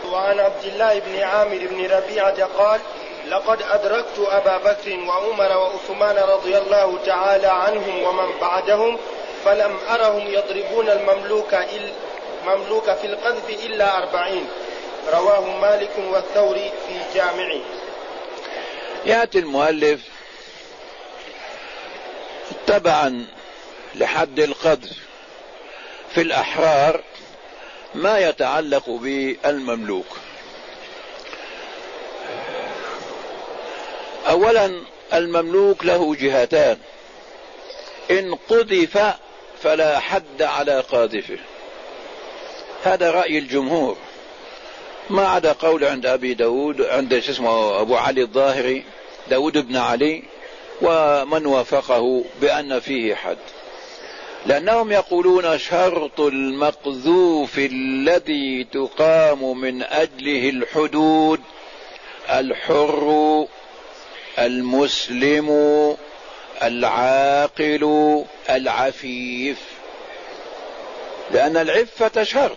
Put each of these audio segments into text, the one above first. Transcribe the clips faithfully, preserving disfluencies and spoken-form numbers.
وعن عبد الله بن عامر بن ربيعة قال لقد أدركت أبا بكر وعمر وعثمان رضي الله تعالى عنهم ومن بعدهم فلم أرهم يضربون المملوك, المملوك في القذف إلا أربعين. رواه مالك والثوري في جامعه. يأتي المؤلف تبعا لحد القذف في الأحرار ما يتعلق بالمملوك. أولا المملوك له جهتان: إن قذف فلا حد على قاذفه، هذا رأي الجمهور، ما عدا قول عند أبي داود عند اسمه أبو علي الظاهري داود بن علي ومن وافقه بأن فيه حد، لأنهم يقولون شرط المقذوف الذي تقام من أجله الحدود الحر المسلم العاقل العفيف، لأن العفة شرط.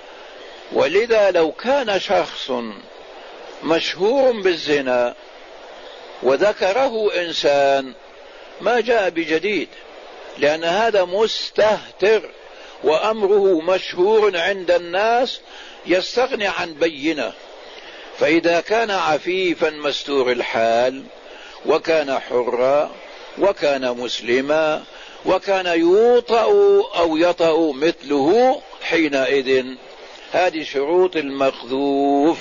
ولذا لو كان شخص مشهور بالزنا وذكره إنسان ما جاء بجديد، لأن هذا مستهتر وأمره مشهور عند الناس يستغني عن بينة. فإذا كان عفيفا مستور الحال وكان حرا وكان مسلما وكان يوطأ أو يطأ مثله حينئذ هذه شروط المقذوف.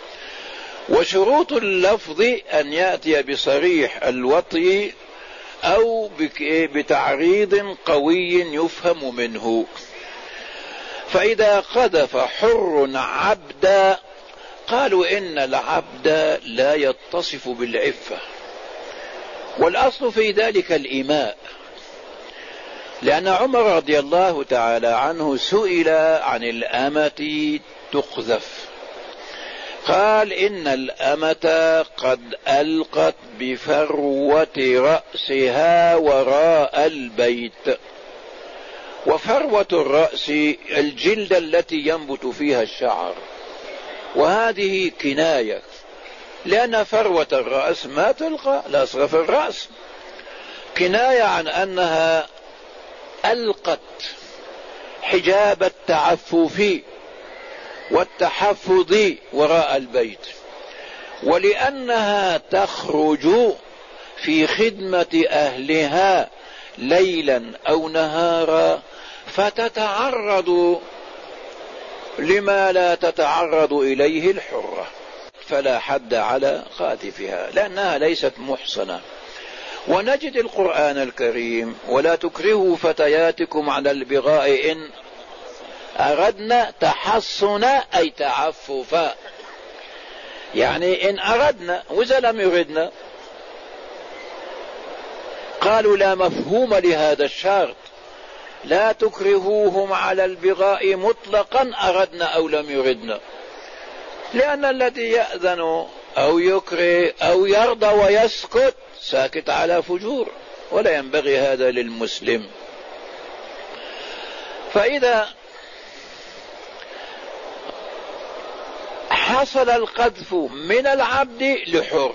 وشروط اللفظ أن يأتي بصريح الوطي أو بتعريض قوي يفهم منه. فإذا قذف حر عبدا قالوا إن العبد لا يتصف بالعفة، والأصل في ذلك الإيماء، لأن عمر رضي الله تعالى عنه سئل عن الأمة تقذف، قال إن الأمة قد ألقت بفروة رأسها وراء البيت. وفروة الرأس الجلد التي ينبت فيها الشعر، وهذه كناية، لأن فروة الرأس ما تلقى لاصق في الرأس، كناية عن أنها ألقت حجاب التعفف والتحفظ وراء البيت، ولأنها تخرج في خدمة أهلها ليلا أو نهارا فتتعرض لما لا تتعرض إليه الحرة، فلا حد على قاذفها لأنها ليست محصنة. ونجد القرآن الكريم: ولا تكرهوا فتياتكم على البغاء إن أردنا تحصنا أي تعففا، يعني إن أردنا، وإذا لم يردنا قالوا لا مفهوم لهذا الشرط، لا تكرهوهم على البغاء مطلقا أردنا أو لم يردنا، لأن الذي يأذن أو يكره أو يرضى ويسكت ساكت على فجور، ولا ينبغي هذا للمسلم. فإذا حصل القذف من العبد لحر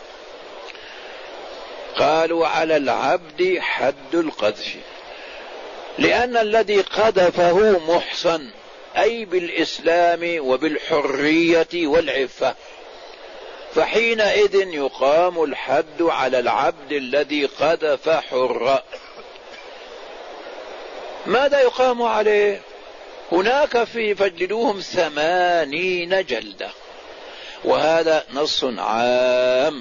قالوا على العبد حد القذف، لأن الذي قذفه محصن أي بالإسلام وبالحرية والعفة، فحينئذ يقام الحد على العبد الذي قذف حر. ماذا يقام عليه؟ هناك في فجلوهم ثمانين جلدة، وهذا نص عام.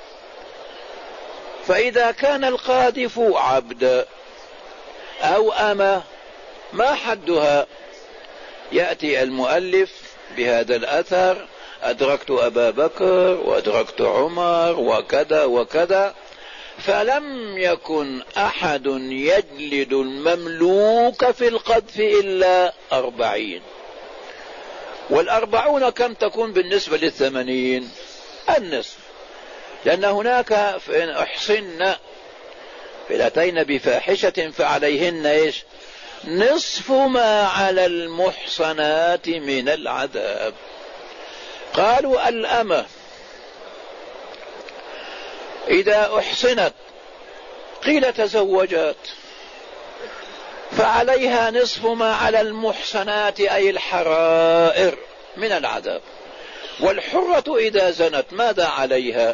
فإذا كان القاذف عبد أو أمة ما حدها؟ يأتي المؤلف بهذا الأثر: أدركت أبا بكر وأدركت عمر وكذا وكذا، فلم يكن أحد يجلد المملوك في القذف إلا أربعين. والأربعون كم تكون بالنسبة للثمانين؟ النصف، لأن هناك فإن أحصن فلاتين بفاحشة فعليهن إيش؟ نصف ما على المحصنات من العذاب. قالوا الأمة إذا أحصنت قيل تزوجت فعليها نصف ما على المحصنات أي الحرائر من العذاب، والحرة إذا زنت ماذا عليها؟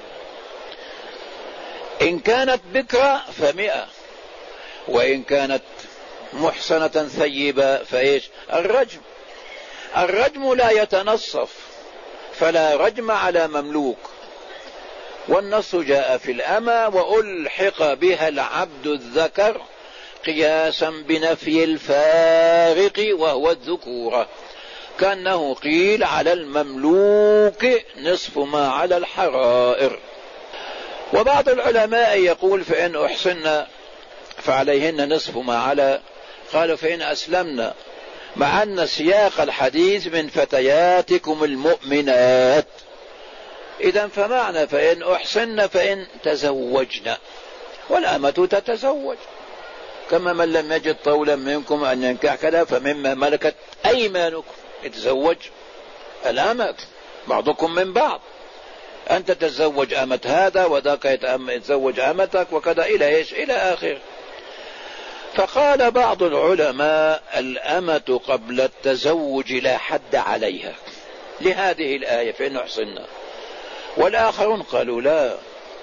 إن كانت بكرة فمئة، وإن كانت محصنة ثيبة فإيش؟ الرجم. الرجم لا يتنصف، فلا رجم على مملوك، والنص جاء في الأمة وألحق بها العبد الذكر قياسا بنفي الفارق وهو الذكورة، كأنه قيل على المملوك نصف ما على الحرائر. وبعض العلماء يقول فإن أحصن فعليهن نصف ما على، قالوا فإن أسلمنا، مع أن سياق الحديث من فتياتكم المؤمنات، إذن فمعنى فإن أحصن فإن تزوجنا، والأمة تتزوج، كما من لم يجد طولا منكم أن ينكح كذا فمما ملكت أيمانكم، يتزوج الأمة بعضكم من بعض، أنت تتزوج أمة هذا وذاك يتزوج أمتك وكذا إلى إيش؟ إلى آخر. فقال بعض العلماء الأمة قبل التزوج لا حد عليها لهذه الآية فإن أحصنا، والآخرون قالوا لا،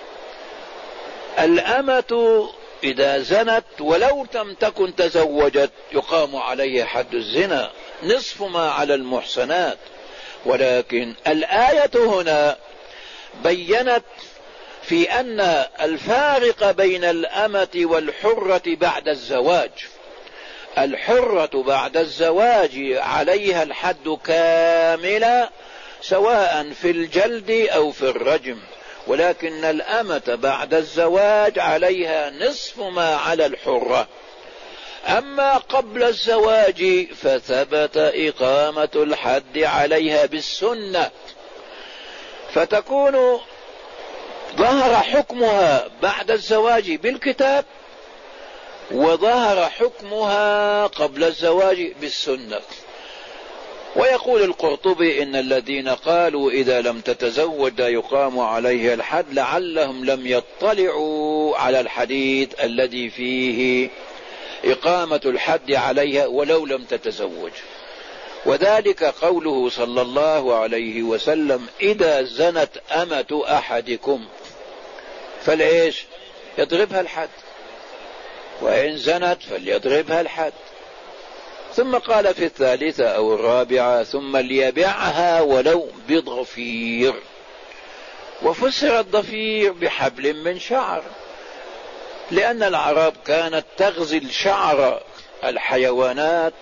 الأمة إذا زنت ولو لم تكن تزوجت يقام عليها حد الزنا نصف ما على المحصنات. ولكن الآية هنا بينت في أن الفارق بين الأمة والحرة بعد الزواج، الحرة بعد الزواج عليها الحد كاملا سواء في الجلد أو في الرجم، ولكن الأمة بعد الزواج عليها نصف ما على الحرة. أما قبل الزواج فثبت إقامة الحد عليها بالسنة، فتكون ظهر حكمها بعد الزواج بالكتاب، وظهر حكمها قبل الزواج بالسنة. ويقول القرطبي إن الذين قالوا إذا لم تتزوج لا يقام عليها الحد لعلهم لم يطلعوا على الحديث الذي فيه إقامة الحد عليها ولو لم تتزوج، وذلك قوله صلى الله عليه وسلم إذا زنت أمة أحدكم فليش يضربها الحد، وإن زنت فليضربها الحد. ثم قال في الثالثة أو الرابعة ثم ليبيعها ولو بضفير، وفسر الضفير بحبل من شعر، لأن العرب كانت تغزل شعر الحيوانات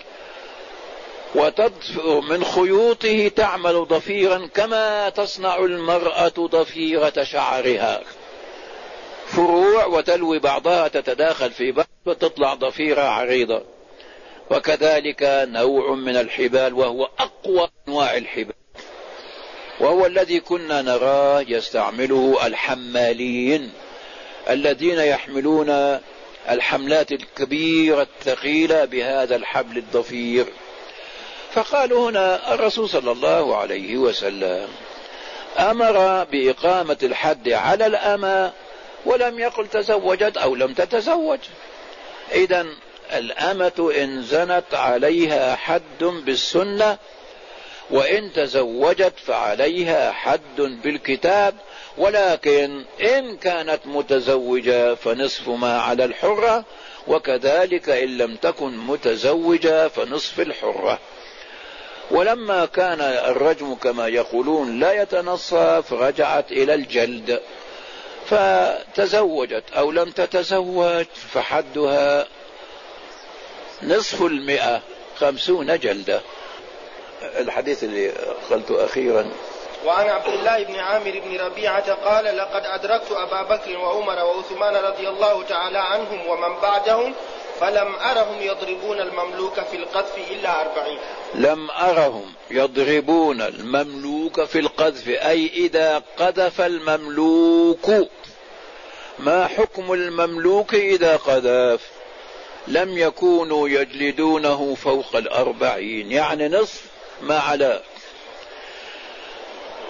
وتضفر من خيوطه تعمل ضفيرا كما تصنع المرأة ضفيرة شعرها، فروع وتلوي بعضها تتداخل في بعض وتطلع ضفيرة عريضة. وكذلك نوع من الحبال وهو أقوى أنواع الحبال، وهو الذي كنا نراه يستعمله الحمالين الذين يحملون الحملات الكبيرة الثقيلة بهذا الحبل الضفير. فقالوا هنا الرسول صلى الله عليه وسلم أمر بإقامة الحد على الأمة ولم يقل تزوجت أو لم تتزوج. إذن الأمة إن زنت عليها حد بالسنة، وإن تزوجت فعليها حد بالكتاب، ولكن إن كانت متزوجة فنصف ما على الحرة، وكذلك إن لم تكن متزوجة فنصف الحرة. ولما كان الرجم كما يقولون لا يتنصف رجعت إلى الجلد، فتزوجت أو لم تتزوج فحدها نصف المئة خمسون جلدة. الحديث اللي قلت أخيرا وعن عبد الله بن عامر بن ربيعة قال لقد أدركت أبا بكر وعمر وعثمان رضي الله تعالى عنهم ومن بعدهم فلم أرهم يضربون المملوك في القذف إلا أربعين. لم أرهم يضربون المملوك في القذف، أي إذا قذف المملوك. ما حكم المملوك إذا قذف؟ لم يكونوا يجلدونه فوق الأربعين، يعني نصف ما على.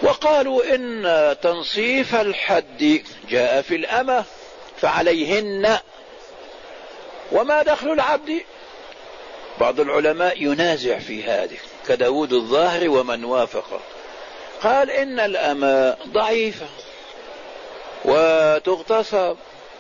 وقالوا إن تنصيف الحد جاء في الأمة فعليهن، وما دخل العبد؟ بعض العلماء ينازع في هذه كداود الظاهر ومن وافقه، قال إن الأمة ضعيفة وتغتصب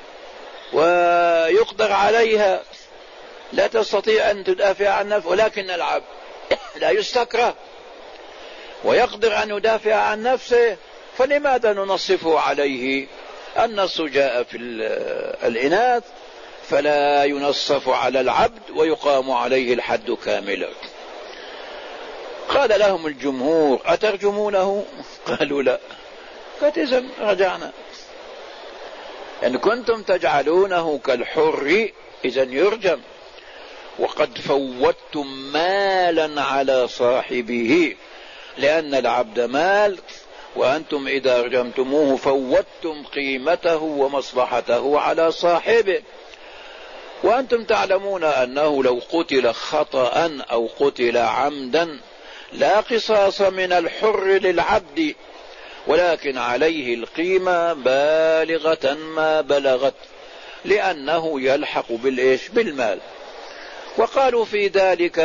ويقدر عليها، لا تستطيع أن تدافع عن نفسها، ولكن العبد لا يستكره ويقدر أن يدافع عن نفسه، فلماذا ننصفه عليه؟ النص جاء في الإناث فلا ينصف على العبد ويقام عليه الحد كاملا. قال لهم الجمهور: أترجمونه؟ قالوا لا. قد إذن رجعنا، إن كنتم تجعلونه كالحر إذن يرجم، وقد فوتتم مالا على صاحبه، لأن العبد مال، وأنتم إذا رجمتموه فوتتم قيمته ومصلحته على صاحبه، وأنتم تعلمون أنه لو قتل خطأ أو قتل عمدا لا قصاص من الحر للعبد، ولكن عليه القيمة بالغة ما بلغت، لأنه يلحق بالإيش؟ بالمال. وقالوا في ذلك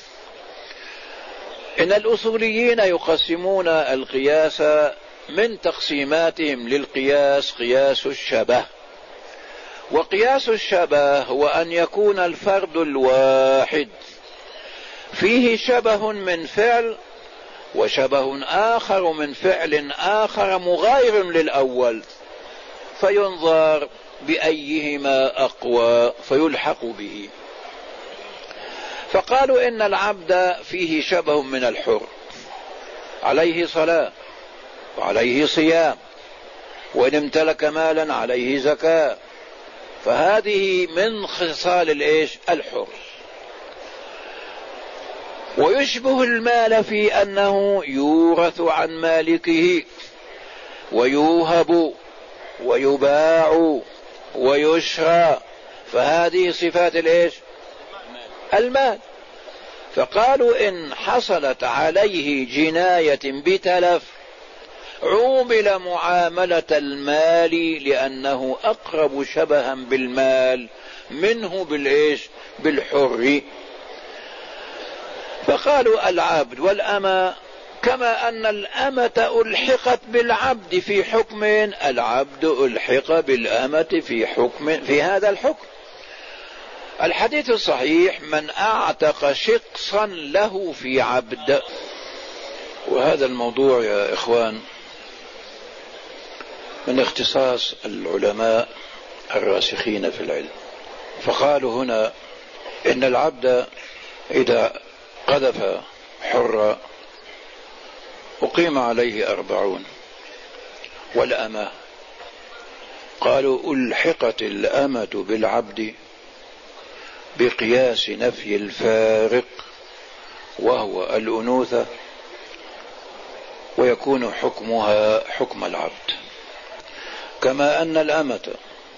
إن الأصوليين يقسمون القياس من تقسيماتهم للقياس قياس الشبه، وقياس الشبه هو أن يكون الفرد الواحد فيه شبه من فعل وشبه آخر من فعل آخر مغاير للأول، فينظر بأيهما أقوى فيلحق به. فقالوا إن العبد فيه شبه من الحر، عليه صلاة وعليه صيام، وإن امتلك مالا عليه زكاة، فهذه من خصال الإيش؟ الحر. ويشبه المال في أنه يورث عن مالكه ويوهب ويباع ويشرى، فهذه صفات الإيش؟ المال. فقالوا إن حصلت عليه جناية بتلف عومل معاملة المال، لأنه أقرب شبها بالمال منه بالإيش؟ بالحر. فقالوا العبد والأمة كما أن الأمة ألحقت بالعبد في حكم، العبد ألحق بالأمة في حكم، في هذا الحكم. الحديث الصحيح: من أعتق شقصا له في عبد. وهذا الموضوع يا إخوان من اختصاص العلماء الراسخين في العلم، فقالوا هنا إن العبد إذا قذف حرا أقيم عليه أربعون، والأمة قالوا ألحقت الأمة بالعبد بقياس نفي الفارق وهو الأنوثة، ويكون حكمها حكم العبد، كما أن الأمة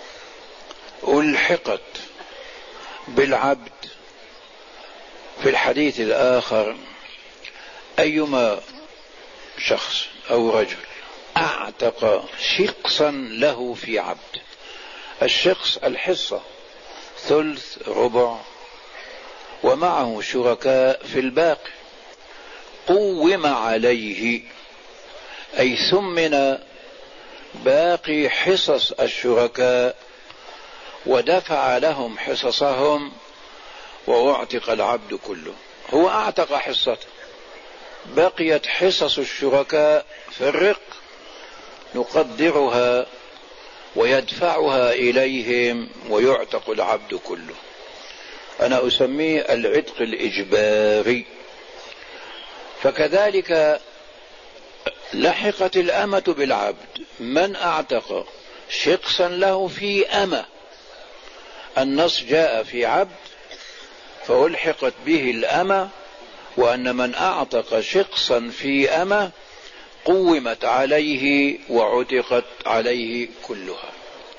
ألحقت بالعبد في الحديث الآخر: أيما شخص أو رجل أعتق شقصا له في عبد، الشقص الحصة ثلث ربع ومعه شركاء في الباقي، قوم عليه، أي ثمن باقي حصص الشركاء ودفع لهم حصصهم وأعتق العبد كله. هو أعتق حصته، بقيت حصص الشركاء في الرق نقدرها ويدفعها إليهم ويعتق العبد كله. أنا أسميه العتق الإجباري. فكذلك لحقت الأمة بالعبد، من أعتق شقصا له في أمة، النص جاء في عبد فألحقت به الأمة، وأن من أعتق شقصا في أمة قومت عليه وعتقت عليه كلها.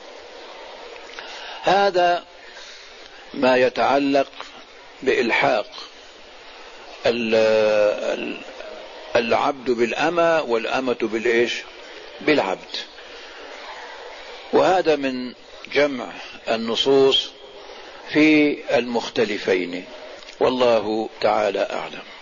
هذا ما يتعلق بإلحاق العبد بالأمة والأمة بالإيش؟ بالعبد. وهذا من جمع النصوص في المختلفين، والله تعالى أعلم.